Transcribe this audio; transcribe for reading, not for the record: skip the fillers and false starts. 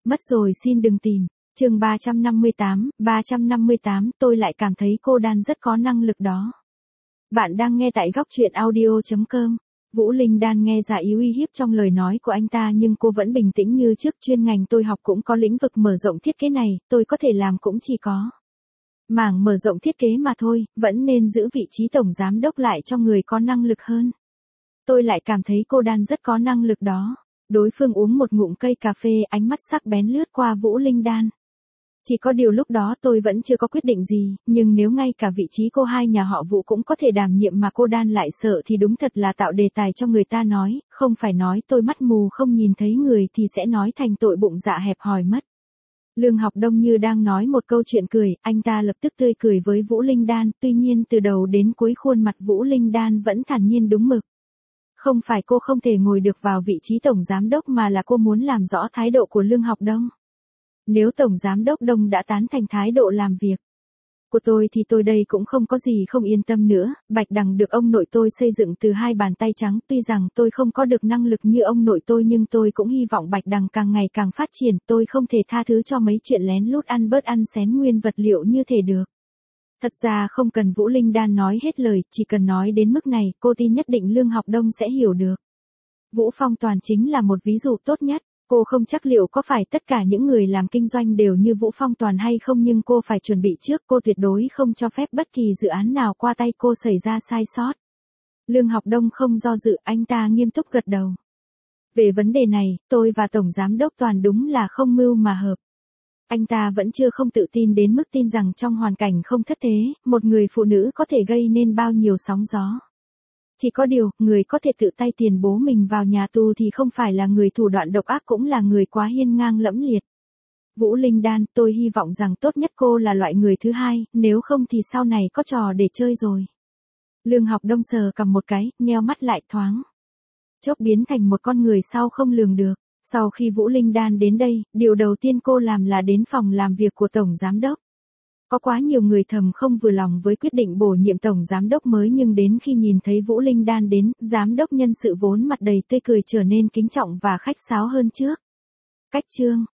Mất rồi xin đừng tìm. Chương 358, tôi lại cảm thấy cô Đan rất có năng lực đó. Bạn đang nghe tại góc truyện audio.com. Vũ Linh Đan nghe ra ý uy hiếp trong lời nói của anh ta nhưng cô vẫn bình tĩnh như trước. Chuyên ngành tôi học cũng có lĩnh vực mở rộng thiết kế này, tôi có thể làm cũng chỉ có mảng mở rộng thiết kế mà thôi, vẫn nên giữ vị trí tổng giám đốc lại cho người có năng lực hơn. Tôi lại cảm thấy cô Đan rất có năng lực đó. Đối phương uống một ngụm cây cà phê, ánh mắt sắc bén lướt qua Vũ Linh Đan. Chỉ có điều lúc đó tôi vẫn chưa có quyết định gì, nhưng nếu ngay cả vị trí cô hai nhà họ Vũ cũng có thể đảm nhiệm mà cô Đan lại sợ thì đúng thật là tạo đề tài cho người ta nói, không phải nói tôi mắt mù không nhìn thấy người thì sẽ nói thành tội bụng dạ hẹp hòi mất. Lương Học Đông như đang nói một câu chuyện cười, anh ta lập tức tươi cười với Vũ Linh Đan, tuy nhiên từ đầu đến cuối khuôn mặt Vũ Linh Đan vẫn thản nhiên đúng mực. Không phải cô không thể ngồi được vào vị trí tổng giám đốc mà là cô muốn làm rõ thái độ của Lương Học Đông. Nếu tổng giám đốc Đông đã tán thành thái độ làm việc của tôi thì tôi đây cũng không có gì không yên tâm nữa. Bạch Đằng được ông nội tôi xây dựng từ hai bàn tay trắng, tuy rằng tôi không có được năng lực như ông nội tôi nhưng tôi cũng hy vọng Bạch Đằng càng ngày càng phát triển. Tôi không thể tha thứ cho mấy chuyện lén lút ăn bớt ăn xén nguyên vật liệu như thế được. Thật ra không cần Vũ Linh Đan nói hết lời, chỉ cần nói đến mức này, cô tin nhất định Lương Học Đông sẽ hiểu được. Vũ Phong Toàn chính là một ví dụ tốt nhất. Cô không chắc liệu có phải tất cả những người làm kinh doanh đều như Vũ Phong Toàn hay không, nhưng cô phải chuẩn bị trước, cô tuyệt đối không cho phép bất kỳ dự án nào qua tay cô xảy ra sai sót. Lương Học Đông không do dự, anh ta nghiêm túc gật đầu. Về vấn đề này, tôi và Tổng Giám đốc Toàn đúng là không mưu mà hợp. Anh ta vẫn chưa không tự tin đến mức tin rằng trong hoàn cảnh không thất thế, một người phụ nữ có thể gây nên bao nhiêu sóng gió. Chỉ có điều, người có thể tự tay tiền bố mình vào nhà tù thì không phải là người thủ đoạn độc ác cũng là người quá hiên ngang lẫm liệt. Vũ Linh Đan, tôi hy vọng rằng tốt nhất cô là loại người thứ hai, nếu không thì sau này có trò để chơi rồi. Lương Học Đông sờ cầm một cái, nheo mắt lại thoáng chốc biến thành một con người sau không lường được. Sau khi Vũ Linh Đan đến đây, điều đầu tiên cô làm là đến phòng làm việc của Tổng Giám đốc. Có quá nhiều người thầm không vừa lòng với quyết định bổ nhiệm Tổng Giám đốc mới nhưng đến khi nhìn thấy Vũ Linh Đan đến, Giám đốc nhân sự vốn mặt đầy tươi cười trở nên kính trọng và khách sáo hơn trước. Cách chương